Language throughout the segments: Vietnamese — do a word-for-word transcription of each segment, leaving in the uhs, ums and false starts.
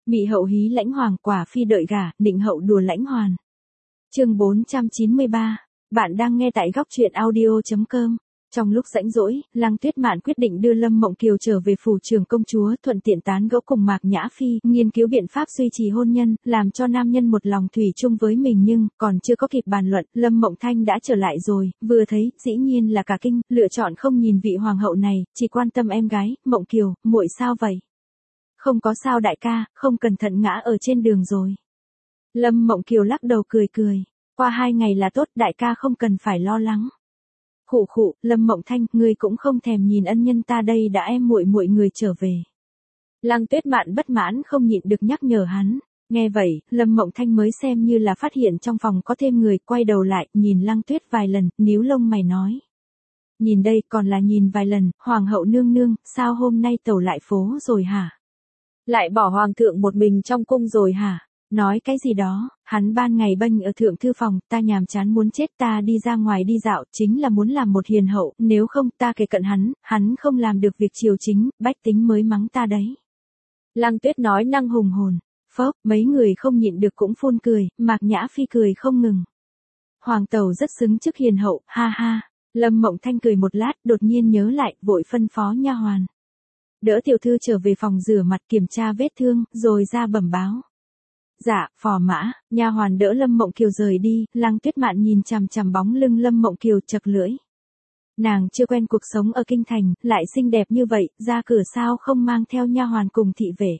Mị hậu hí lãnh hoàng, quả phi đợi gả, định hậu đùa lãnh hoàn. Chương bốn trăm chín mươi ba. Bạn đang nghe tại góc truyện audio chấm com. Trong lúc rảnh rỗi, Lăng Tuyết Mạn quyết định đưa Lâm Mộng Kiều trở về phủ trưởng công chúa, thuận tiện tán gẫu cùng Mạc Nhã Phi, nghiên cứu biện pháp duy trì hôn nhân, làm cho nam nhân một lòng thủy chung với mình. Nhưng còn chưa có kịp bàn luận, Lâm Mộng Thanh đã trở lại rồi, vừa thấy, dĩ nhiên là cả kinh, lựa chọn không nhìn vị hoàng hậu này, chỉ quan tâm em gái. Mộng Kiều, muội sao vậy? Không có sao đại ca, không cẩn thận ngã ở trên đường rồi. Lâm Mộng Kiều lắc đầu cười cười, qua hai ngày là tốt, đại ca không cần phải lo lắng. Khụ khụ, Lâm Mộng Thanh, ngươi cũng không thèm nhìn ân nhân ta đây đã, em muội muội người trở về. Lăng Tuyết Mạn bất mãn không nhịn được nhắc nhở hắn. Nghe vậy, Lâm Mộng Thanh mới xem như là phát hiện trong phòng có thêm người, quay đầu lại, nhìn Lăng Tuyết vài lần, níu lông mày nói. Nhìn đây, còn là nhìn vài lần, hoàng hậu nương nương, sao hôm nay tẩu lại phố rồi hả? Lại bỏ hoàng thượng một mình trong cung rồi hả? Nói cái gì đó, hắn ban ngày bênh ở thượng thư phòng, ta nhàm chán muốn chết, ta đi ra ngoài đi dạo, chính là muốn làm một hiền hậu, nếu không ta kề cận hắn, hắn không làm được việc triều chính, bách tính mới mắng ta đấy. Lăng Tuyết nói năng hùng hồn, phốc, mấy người không nhịn được cũng phun cười, Mạc Nhã Phi cười không ngừng. Hoàng tẩu rất xứng chức hiền hậu, ha ha. Lâm Mộng Thanh cười một lát, đột nhiên nhớ lại, vội phân phó nha hoàn. Đỡ tiểu thư trở về phòng rửa mặt, kiểm tra vết thương, rồi ra bẩm báo. Dạ, phò mã. Nha hoàn đỡ Lâm Mộng Kiều rời đi, Lăng Tuyết Mạn nhìn chằm chằm bóng lưng Lâm Mộng Kiều chật lưỡi. Nàng chưa quen cuộc sống ở kinh thành, lại xinh đẹp như vậy, ra cửa sao không mang theo nha hoàn cùng thị vệ.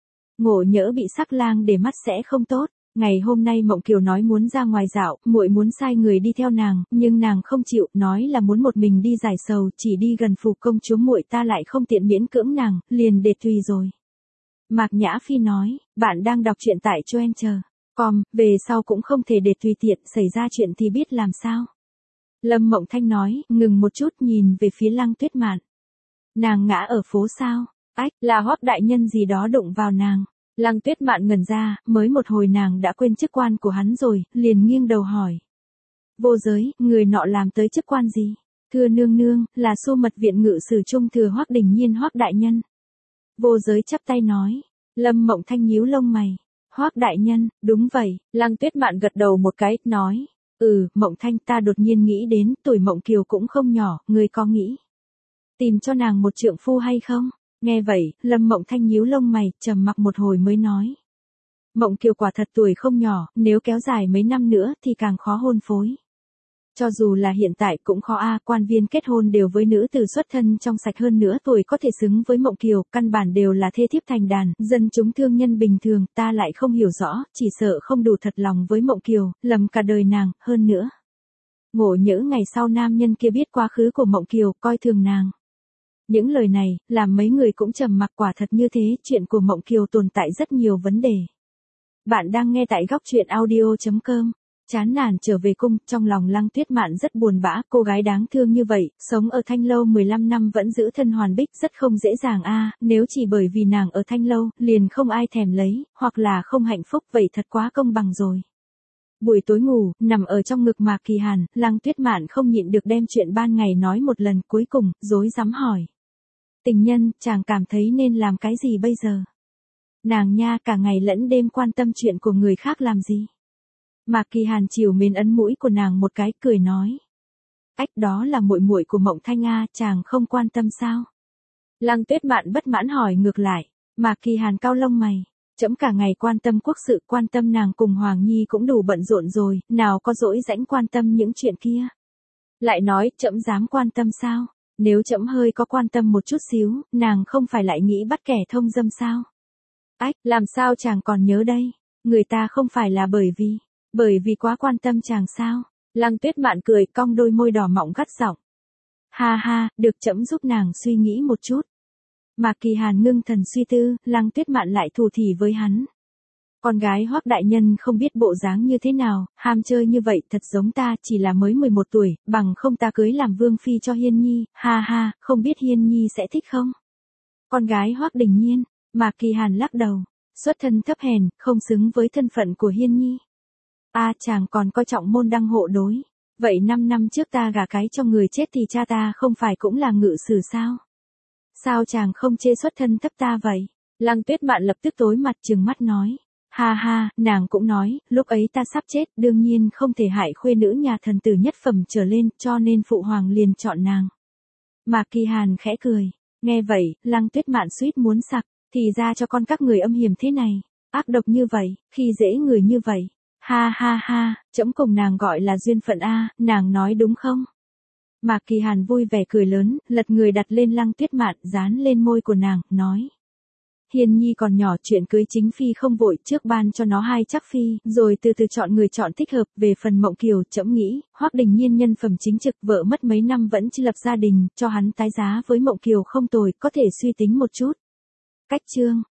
Ngộ nhỡ bị sắc lang để mắt sẽ không tốt. Ngày hôm nay Mộng Kiều nói muốn ra ngoài dạo, muội muốn sai người đi theo nàng, nhưng nàng không chịu, nói là muốn một mình đi giải sầu, chỉ đi gần phủ công chúa, muội ta lại không tiện miễn cưỡng nàng, liền để tùy rồi. Mạc Nhã Phi nói, bạn đang đọc truyện tại choen chờ com, về sau cũng không thể để tùy tiện, xảy ra chuyện thì biết làm sao. Lâm Mộng Thanh nói, ngừng một chút nhìn về phía Lăng Tuyết Mạn. Nàng ngã ở phố sao? Ách, là Hoắc đại nhân gì đó đụng vào nàng. Lăng Tuyết Mạn ngẩn ra, mới một hồi nàng đã quên chức quan của hắn rồi, liền nghiêng đầu hỏi. Vô giới, người nọ làm tới chức quan gì? Thưa nương nương, là Xu Mật viện ngự sử trung thừa Hoắc Đình Nhiên Hoắc đại nhân. Vô giới chắp tay nói. Lâm Mộng Thanh nhíu lông mày. Hoắc đại nhân, đúng vậy. Lăng Tuyết Mạn gật đầu một cái, nói. Ừ, Mộng Thanh, ta đột nhiên nghĩ đến, tuổi Mộng Kiều cũng không nhỏ, người có nghĩ tìm cho nàng một trượng phu hay không? Nghe vậy, Lâm Mộng Thanh nhíu lông mày, trầm mặc một hồi mới nói. Mộng Kiều quả thật tuổi không nhỏ, nếu kéo dài mấy năm nữa thì càng khó hôn phối. Cho dù là hiện tại cũng khó a, quan viên kết hôn đều với nữ tử xuất thân trong sạch, hơn nữa tuổi có thể xứng với Mộng Kiều, căn bản đều là thê thiếp thành đàn, dân chúng thương nhân bình thường, ta lại không hiểu rõ, chỉ sợ không đủ thật lòng với Mộng Kiều, lầm cả đời nàng, hơn nữa. Ngộ nhỡ ngày sau nam nhân kia biết quá khứ của Mộng Kiều, coi thường nàng. Những lời này, làm mấy người cũng trầm mặc, quả thật như thế, chuyện của Mộng Kiều tồn tại rất nhiều vấn đề. Bạn đang nghe tại góc truyện audio chấm com. Chán nản trở về cung, trong lòng Lăng Tuyết Mạn rất buồn bã, cô gái đáng thương như vậy, sống ở Thanh Lâu mười lăm năm vẫn giữ thân hoàn bích rất không dễ dàng a, nếu chỉ bởi vì nàng ở Thanh Lâu, liền không ai thèm lấy, hoặc là không hạnh phúc, vậy thật quá công bằng rồi. Buổi tối ngủ, nằm ở trong ngực Mạc Kỳ Hàn, Lăng Tuyết Mạn không nhịn được đem chuyện ban ngày nói một lần, cuối cùng, rối rắm hỏi. Tình nhân, chàng cảm thấy nên làm cái gì bây giờ? Nàng nha, cả ngày lẫn đêm quan tâm chuyện của người khác làm gì? Mạc Kỳ Hàn chiều mến ấn mũi của nàng một cái, cười nói. Ách, đó là muội muội của Mộng Thanh a, chàng không quan tâm sao? Lăng Tuyết Mạn bất mãn hỏi ngược lại. Mạc Kỳ Hàn cau lông mày. Trẫm cả ngày quan tâm quốc sự, quan tâm nàng cùng Hoàng Nhi cũng đủ bận rộn rồi, nào có dỗi rãnh quan tâm những chuyện kia. Lại nói, trẫm dám quan tâm sao? Nếu trẫm hơi có quan tâm một chút xíu, nàng không phải lại nghĩ bắt kẻ thông dâm sao? Ách, làm sao chàng còn nhớ đây? Người ta không phải là bởi vì, bởi vì quá quan tâm chàng sao? Lăng Tuyết Mạn cười, cong đôi môi đỏ mọng gắt giọng. Ha ha, được, trẫm giúp nàng suy nghĩ một chút. Mạc Kỳ Hàn ngưng thần suy tư, Lăng Tuyết Mạn lại thủ thỉ với hắn. Con gái Hoắc đại nhân không biết bộ dáng như thế nào, ham chơi như vậy thật giống ta, chỉ là mới mười một tuổi, bằng không ta cưới làm vương phi cho Hiên Nhi, ha ha, không biết Hiên Nhi sẽ thích không? Con gái Hoắc Đình Nhiên, Mạc Kỳ Hàn lắc đầu, xuất thân thấp hèn, không xứng với thân phận của Hiên Nhi. A à, chàng còn coi trọng môn đăng hộ đối, vậy năm năm trước ta gả cái cho người chết thì cha ta không phải cũng là ngự sử sao? Sao chàng không chê xuất thân thấp ta vậy? Lăng Tuyết Mạn lập tức tối mặt trừng mắt nói. Ha ha, nàng cũng nói, lúc ấy ta sắp chết, đương nhiên không thể hại khuê nữ nhà thần tử nhất phẩm trở lên, cho nên phụ hoàng liền chọn nàng. Mạc Kỳ Hàn khẽ cười. Nghe vậy, Lăng Tuyết Mạn suýt muốn sặc, thì ra cho con các người âm hiểm thế này, ác độc như vậy, khi dễ người như vậy. Ha ha ha, trẫm cùng nàng gọi là duyên phận a, nàng nói đúng không? Mạc Kỳ Hàn vui vẻ cười lớn, lật người đặt lên Lăng Tuyết Mạn, dán lên môi của nàng, nói. Hiền nhi còn nhỏ, chuyện cưới chính phi không vội, trước ban cho nó hai chắc phi, rồi từ từ chọn người chọn thích hợp. Về phần Mộng Kiều, trẫm nghĩ, Hoắc Đình Nhiên nhân phẩm chính trực, vợ mất mấy năm vẫn chưa lập gia đình, cho hắn tái giá với Mộng Kiều không tồi, có thể suy tính một chút. Cách chương